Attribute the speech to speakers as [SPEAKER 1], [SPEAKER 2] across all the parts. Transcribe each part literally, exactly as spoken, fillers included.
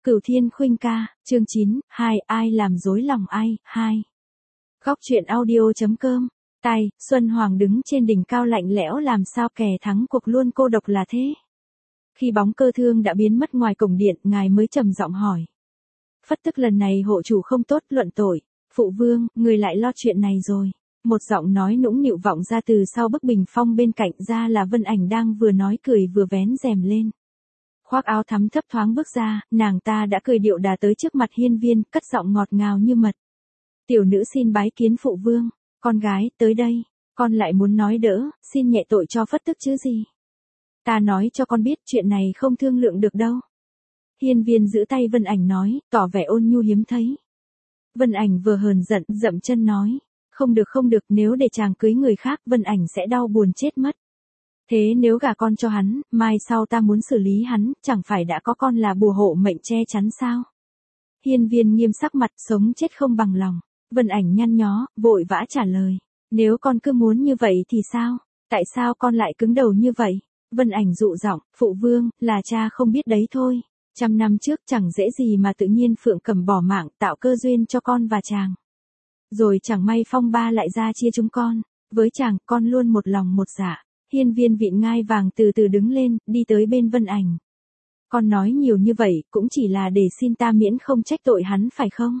[SPEAKER 1] Cửu Thiên Khuynh ca, chương chín, hai, ai làm dối lòng ai, hai. Góc truyện audio.com, tai, Xuân Hoàng đứng trên đỉnh cao lạnh lẽo làm sao kẻ thắng cuộc luôn cô độc là thế. Khi bóng cơ thương đã biến mất ngoài cổng điện, ngài mới trầm giọng hỏi. Phất tức lần này hộ chủ không tốt, luận tội, phụ vương, người lại lo chuyện này rồi. Một giọng nói nũng nịu vọng ra từ sau bức bình phong bên cạnh, ra là Vân Ảnh đang vừa nói cười vừa vén rèm lên. Khoác áo thắm thấp thoáng bước ra, nàng ta đã cười điệu đà tới trước mặt Hiên Viên, cất giọng ngọt ngào như mật. Tiểu nữ xin bái kiến phụ vương, con gái, tới đây, con lại muốn nói đỡ, xin nhẹ tội cho Phất tức chứ gì. Ta nói cho con biết chuyện này không thương lượng được đâu. Hiên Viên giữ tay Vân Ảnh nói, tỏ vẻ ôn nhu hiếm thấy. Vân Ảnh vừa hờn giận, dậm chân nói, không được không được, nếu để chàng cưới người khác, Vân Ảnh sẽ đau buồn chết mất. Thế nếu gả con cho hắn, mai sau ta muốn xử lý hắn, chẳng phải đã có con là bùa hộ mệnh che chắn sao? Hiên Viên nghiêm sắc mặt, sống chết không bằng lòng. Vân Ảnh nhăn nhó, vội vã trả lời. Nếu con cứ muốn như vậy thì sao? Tại sao con lại cứng đầu như vậy? Vân Ảnh dụ giọng, phụ vương, là cha không biết đấy thôi. Trăm năm trước chẳng dễ gì mà tự nhiên Phượng Cẩm bỏ mạng, tạo cơ duyên cho con và chàng. Rồi chẳng may phong ba lại ra chia chúng con. Với chàng, con luôn một lòng một dạ. Hiên Viên vịn ngai vàng từ từ đứng lên, đi tới bên Vân Ảnh. Con nói nhiều như vậy, cũng chỉ là để xin ta miễn không trách tội hắn phải không?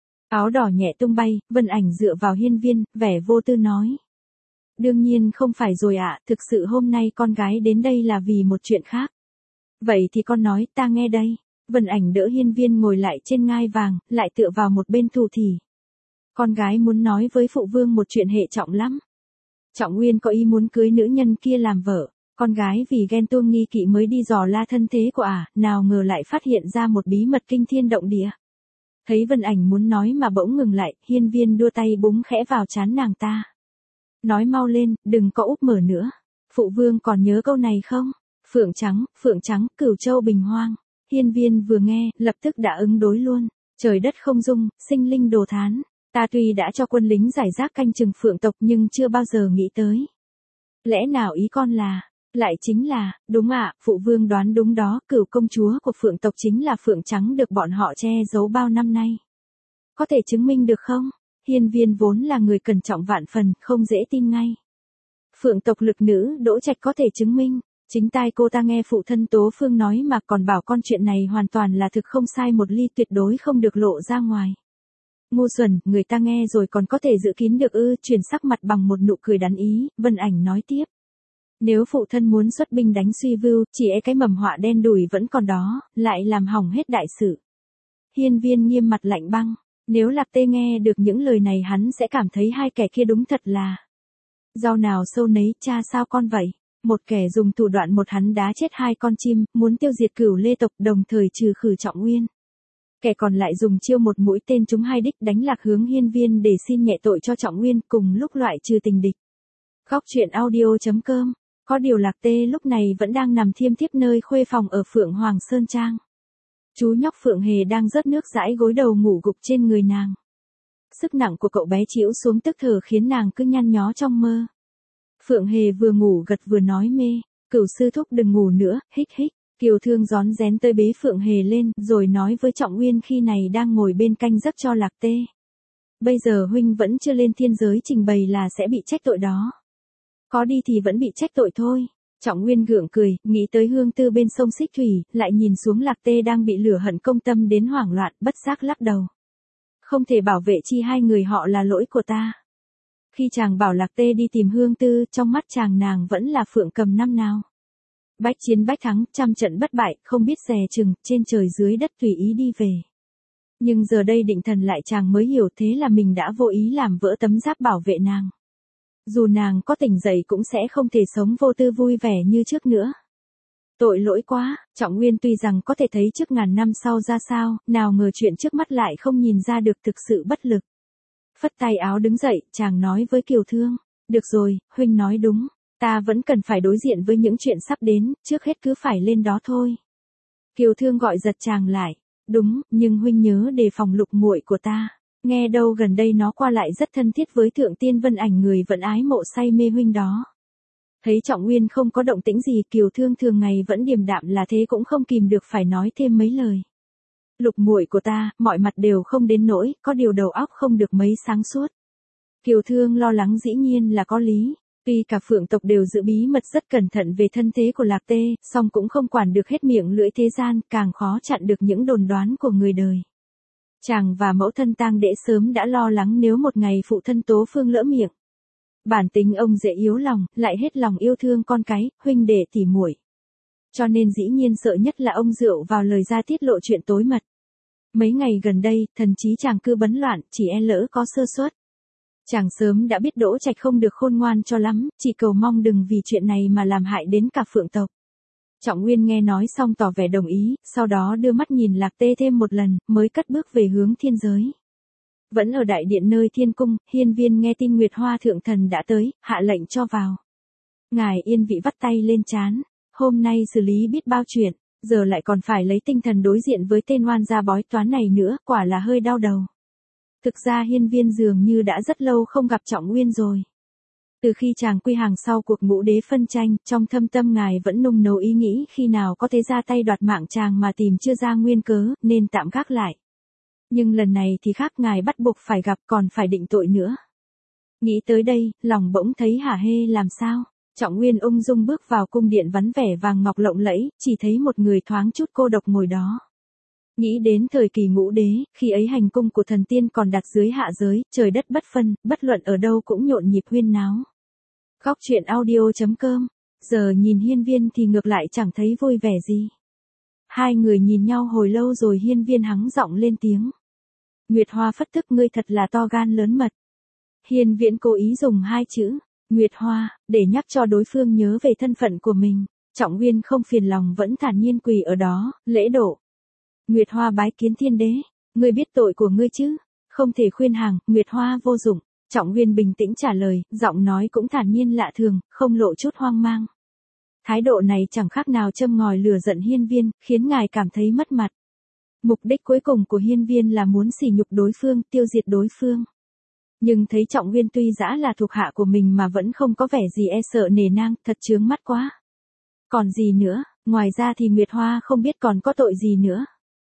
[SPEAKER 1] Áo đỏ nhẹ tung bay, Vân Ảnh dựa vào Hiên Viên, vẻ vô tư nói. Đương nhiên không phải rồi ạ, thực sự hôm nay con gái đến đây là vì một chuyện khác. Vậy thì con nói, ta nghe đây. Vân Ảnh đỡ Hiên Viên ngồi lại trên ngai vàng, lại tựa vào một bên thủ thỉ. Con gái muốn nói với phụ vương một chuyện hệ trọng lắm. Trọng Nguyên có ý muốn cưới nữ nhân kia làm vợ, con gái vì ghen tuông nghi kỵ mới đi dò la thân thế của ả, à, nào ngờ lại phát hiện ra một bí mật kinh thiên động địa. Thấy Vân Ảnh muốn nói mà bỗng ngừng lại, Hiên Viên đua tay búng khẽ vào trán nàng ta. Nói mau lên, đừng có úp mở nữa. Phụ vương còn nhớ câu này không? Phượng trắng, phượng trắng, cửu châu bình hoang. Hiên Viên vừa nghe, lập tức đã ứng đối luôn. Trời đất không dung, sinh linh đồ thán. Ta tuy đã cho quân lính giải rác canh chừng phượng tộc nhưng chưa bao giờ nghĩ tới. Lẽ nào ý con là, lại chính là, đúng ạ, phụ vương đoán đúng đó, cửu công chúa của phượng tộc chính là phượng trắng được bọn họ che giấu bao năm nay. Có thể chứng minh được không? Hiên Viên vốn là người cẩn trọng vạn phần, không dễ tin ngay. Phượng tộc lực nữ Đỗ Trạch có thể chứng minh, chính tai cô ta nghe phụ thân Tố Phương nói mà còn bảo con chuyện này hoàn toàn là thực không sai một ly, tuyệt đối không được lộ ra ngoài. Ngu xuẩn, người ta nghe rồi còn có thể giữ kín được ư? Chuyển sắc mặt bằng một nụ cười đắn ý, Vân Ảnh nói tiếp. Nếu phụ thân muốn xuất binh đánh Suy Vưu, chỉ e cái mầm họa đen đủi vẫn còn đó, lại làm hỏng hết đại sự. Hiên Viên nghiêm mặt lạnh băng, nếu Lạc Tê nghe được những lời này hắn sẽ cảm thấy hai kẻ kia đúng thật là rau nào sâu nấy, cha sao con vậy? Một kẻ dùng thủ đoạn một hắn đá chết hai con chim, muốn tiêu diệt Cửu Lê tộc đồng thời trừ khử Trọng Nguyên. Kẻ còn lại dùng chiêu một mũi tên trúng hai đích đánh lạc hướng Hiên Viên để xin nhẹ tội cho Trọng Nguyên, cùng lúc loại trừ tình địch. Góc truyện audio.com, có điều Lạc Tê lúc này vẫn đang nằm thiêm thiếp nơi khuê phòng ở Phượng Hoàng Sơn Trang. Chú nhóc Phượng Hề đang rớt nước dãi gối đầu ngủ gục trên người nàng. Sức nặng của cậu bé chịu xuống tức thở khiến nàng cứ nhăn nhó trong mơ. Phượng Hề vừa ngủ gật vừa nói mê, Cửu sư thúc đừng ngủ nữa, hích hích. Kiều Thương rón rén tới bế Phượng Hề lên, rồi nói với Trọng Nguyên khi này đang ngồi bên canh giấc cho Lạc Tê. Bây giờ huynh vẫn chưa lên thiên giới trình bày là sẽ bị trách tội đó. Có đi thì vẫn bị trách tội thôi. Trọng Nguyên gượng cười, nghĩ tới Hương Tư bên sông Xích Thủy, lại nhìn xuống Lạc Tê đang bị lửa hận công tâm đến hoảng loạn, bất giác lắc đầu. Không thể bảo vệ chi hai người họ là lỗi của ta. Khi chàng bảo Lạc Tê đi tìm Hương Tư, trong mắt chàng nàng vẫn là Phượng Cầm năm nào. Bách chiến bách thắng, trăm trận bất bại, không biết dè chừng, trên trời dưới đất tùy ý đi về. Nhưng giờ đây định thần lại chàng mới hiểu thế là mình đã vô ý làm vỡ tấm giáp bảo vệ nàng. Dù nàng có tỉnh dậy cũng sẽ không thể sống vô tư vui vẻ như trước nữa. Tội lỗi quá, Trọng Nguyên tuy rằng có thể thấy trước ngàn năm sau ra sao, nào ngờ chuyện trước mắt lại không nhìn ra được thực sự bất lực. Phất tay áo đứng dậy, chàng nói với Kiều Thương, được rồi, huynh nói đúng. Ta vẫn cần phải đối diện với những chuyện sắp đến, trước hết cứ phải lên đó thôi. Kiều Thương gọi giật chàng lại. Đúng, nhưng huynh nhớ đề phòng Lục muội của ta. Nghe đâu gần đây nó qua lại rất thân thiết với Thượng Tiên Vân Ảnh người vẫn ái mộ say mê huynh đó. Thấy Trọng Nguyên không có động tĩnh gì, Kiều Thương thường ngày vẫn điềm đạm là thế cũng không kìm được phải nói thêm mấy lời. Lục muội của ta, mọi mặt đều không đến nỗi, có điều đầu óc không được mấy sáng suốt. Kiều Thương lo lắng dĩ nhiên là có lý. Tuy cả phượng tộc đều giữ bí mật rất cẩn thận về thân thế của Lạc Tê, song cũng không quản được hết miệng lưỡi thế gian, càng khó chặn được những đồn đoán của người đời. Chàng và mẫu thân Tang Đễ sớm đã lo lắng nếu một ngày phụ thân Tố Phương lỡ miệng. Bản tính ông dễ yếu lòng, lại hết lòng yêu thương con cái, huynh đệ tỉ muội. Cho nên dĩ nhiên sợ nhất là ông dựa vào lời ra tiết lộ chuyện tối mật. Mấy ngày gần đây, thần trí chàng cứ bấn loạn, chỉ e lỡ có sơ suất. Chàng sớm đã biết Đỗ Trạch không được khôn ngoan cho lắm, chỉ cầu mong đừng vì chuyện này mà làm hại đến cả phượng tộc. Trọng Nguyên nghe nói xong tỏ vẻ đồng ý, sau đó đưa mắt nhìn Lạc Tê thêm một lần, mới cất bước về hướng thiên giới. Vẫn ở đại điện nơi thiên cung, Hiên Viên nghe tin Nguyệt Hoa thượng thần đã tới, hạ lệnh cho vào. Ngài yên vị vắt tay lên trán, hôm nay xử lý biết bao chuyện, giờ lại còn phải lấy tinh thần đối diện với tên oan gia bói toán này nữa, quả là hơi đau đầu. Thực ra Hiên Viên dường như đã rất lâu không gặp Trọng Nguyên rồi. Từ khi chàng quy hàng sau cuộc ngũ đế phân tranh, trong thâm tâm ngài vẫn nung nấu ý nghĩ khi nào có thể ra tay đoạt mạng chàng mà tìm chưa ra nguyên cớ, nên tạm gác lại. Nhưng lần này thì khác, ngài bắt buộc phải gặp, còn phải định tội nữa. Nghĩ tới đây, lòng bỗng thấy hả hê làm sao. Trọng Nguyên ung dung bước vào cung điện vắng vẻ vàng ngọc lộng lẫy, chỉ thấy một người thoáng chút cô độc ngồi đó. Nghĩ đến thời kỳ ngũ đế, khi ấy hành cung của thần tiên còn đặt dưới hạ giới, trời đất bất phân, bất luận ở đâu cũng nhộn nhịp huyên náo. Góc truyện audio chấm com, giờ nhìn Hiên Viên thì ngược lại chẳng thấy vui vẻ gì. Hai người nhìn nhau hồi lâu rồi Hiên Viên hắng giọng lên tiếng. Nguyệt Hoa phất tức, ngươi thật là to gan lớn mật. Hiên Viễn cố ý dùng hai chữ, Nguyệt Hoa, để nhắc cho đối phương nhớ về thân phận của mình. Trọng Nguyên không phiền lòng vẫn thản nhiên quỳ ở đó, lễ độ. Nguyệt Hoa bái kiến thiên đế, ngươi biết tội của ngươi chứ, không thể khuyên hàng, Nguyệt Hoa vô dụng. Trọng Nguyên bình tĩnh trả lời, giọng nói cũng thản nhiên lạ thường, không lộ chút hoang mang. Thái độ này chẳng khác nào châm ngòi lửa giận Hiên Viên, khiến ngài cảm thấy mất mặt. Mục đích cuối cùng của Hiên Viên là muốn sỉ nhục đối phương, tiêu diệt đối phương. Nhưng thấy Trọng Nguyên tuy dã là thuộc hạ của mình mà vẫn không có vẻ gì e sợ nể nang, thật chướng mắt quá. Còn gì nữa, ngoài ra thì Nguyệt Hoa không biết còn có tội gì nữa.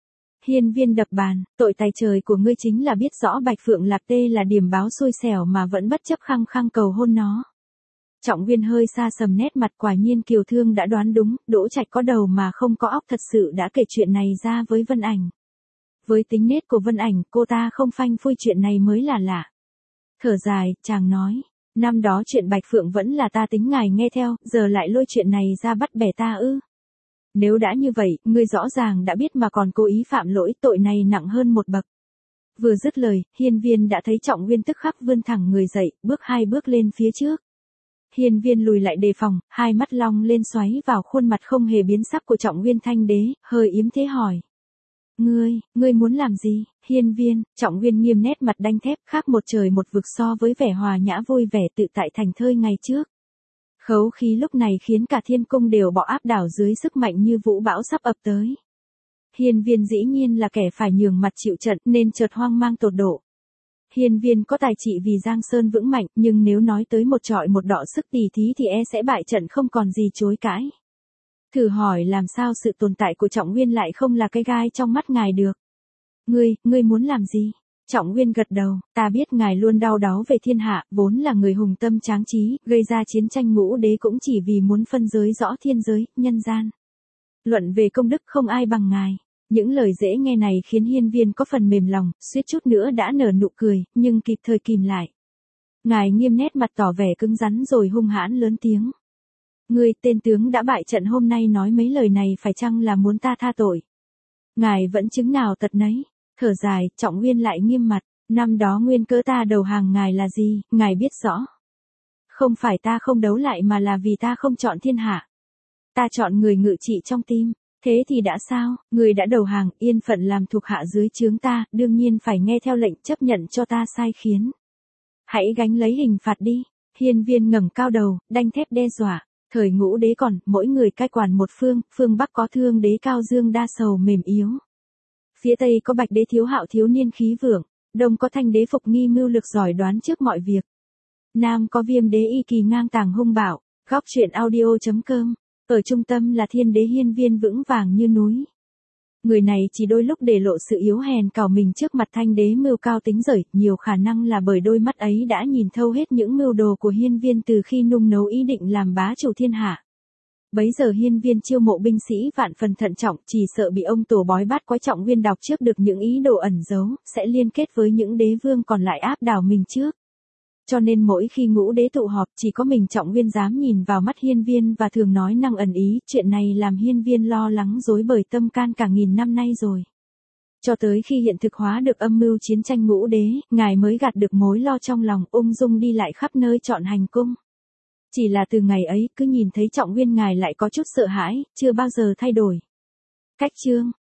[SPEAKER 1] Hiên Viên đập bàn, tội tài trời của ngươi chính là biết rõ Bạch Phượng Lạc Tê là điểm báo xui xẻo mà vẫn bất chấp khăng khăng cầu hôn nó. Trọng Nguyên hơi xa sầm nét mặt, quả nhiên Kiều Thương đã đoán đúng, Đỗ Trạch có đầu mà không có óc thật sự đã kể chuyện này ra với Vân Ảnh. Với tính nết của Vân Ảnh, cô ta không phanh phui chuyện này mới là lạ. Thở dài, chàng nói, năm đó chuyện Bạch Phượng vẫn là ta tính ngài nghe theo, giờ lại lôi chuyện này ra bắt bẻ ta ư. Nếu đã như vậy, ngươi rõ ràng đã biết mà còn cố ý phạm lỗi, tội này nặng hơn một bậc. Vừa dứt lời, Hiên Viên đã thấy Trọng Nguyên tức khắc vươn thẳng người dậy, bước hai bước lên phía trước. Hiên Viên lùi lại đề phòng, hai mắt long lên xoáy vào khuôn mặt không hề biến sắc của Trọng Nguyên Thanh Đế, hơi yếm thế hỏi. Ngươi, ngươi muốn làm gì? Hiên Viên, Trọng Nguyên nghiêm nét mặt đanh thép, khác một trời một vực so với vẻ hòa nhã vui vẻ tự tại thành thơi ngày trước. Khấu khí lúc này khiến cả thiên cung đều bỏ áp đảo dưới sức mạnh như vũ bão sắp ập tới. Hiên Viên dĩ nhiên là kẻ phải nhường mặt chịu trận nên chợt hoang mang tột độ. Hiên Viên có tài trị vì Giang Sơn vững mạnh, nhưng nếu nói tới một trọi một đọ sức tỉ thí thì e sẽ bại trận không còn gì chối cãi. Thử hỏi làm sao sự tồn tại của Trọng Nguyên lại không là cái gai trong mắt ngài được. Ngươi, ngươi muốn làm gì? Trọng Nguyên gật đầu, ta biết ngài luôn đau đáu về thiên hạ, vốn là người hùng tâm tráng trí, gây ra chiến tranh ngũ đế cũng chỉ vì muốn phân giới rõ thiên giới, nhân gian. Luận về công đức không ai bằng ngài. Những lời dễ nghe này khiến Hiên Viên có phần mềm lòng, suýt chút nữa đã nở nụ cười, nhưng kịp thời kìm lại. Ngài nghiêm nét mặt tỏ vẻ cứng rắn rồi hung hãn lớn tiếng. Ngươi, tên tướng đã bại trận hôm nay nói mấy lời này phải chăng là muốn ta tha tội? Ngài vẫn chứng nào tật nấy. Thở dài, Trọng Nguyên lại nghiêm mặt, năm đó nguyên cớ ta đầu hàng ngài là gì, ngài biết rõ. Không phải ta không đấu lại mà là vì ta không chọn thiên hạ. Ta chọn người ngự trị trong tim. Thế thì đã sao, người đã đầu hàng, yên phận làm thuộc hạ dưới trướng ta, đương nhiên phải nghe theo lệnh, chấp nhận cho ta sai khiến. Hãy gánh lấy hình phạt đi. Hiên Viên ngẩng cao đầu, đanh thép đe dọa. Thời ngũ đế còn, mỗi người cai quản một phương, phương Bắc có Thương đế cao dương đa sầu mềm yếu. Phía Tây có Bạch đế thiếu hạo thiếu niên khí vượng, Đông có Thanh đế phục nghi mưu lược giỏi đoán trước mọi việc. Nam có Viêm đế y kỳ ngang tàng hung bạo. Góc truyện audio chấm com. Ở trung tâm là thiên đế Hiên Viên vững vàng như núi. Người này chỉ đôi lúc để lộ sự yếu hèn cào mình trước mặt Thanh đế mưu cao tính dởy, nhiều khả năng là bởi đôi mắt ấy đã nhìn thâu hết những mưu đồ của Hiên Viên từ khi nung nấu ý định làm bá chủ thiên hạ. Bấy giờ Hiên Viên chiêu mộ binh sĩ vạn phần thận trọng, chỉ sợ bị ông tổ bói bát quái Trọng Nguyên đọc trước được những ý đồ ẩn giấu, sẽ liên kết với những đế vương còn lại áp đảo mình trước. Cho nên mỗi khi ngũ đế tụ họp, chỉ có mình Trọng Nguyên dám nhìn vào mắt Hiên Viên và thường nói năng ẩn ý, chuyện này làm Hiên Viên lo lắng rối bời tâm can cả nghìn năm nay rồi. Cho tới khi hiện thực hóa được âm mưu chiến tranh ngũ đế, ngài mới gạt được mối lo trong lòng, ung dung đi lại khắp nơi chọn hành cung. Chỉ là từ ngày ấy, cứ nhìn thấy Trọng Nguyên ngài lại có chút sợ hãi, chưa bao giờ thay đổi. Cách chương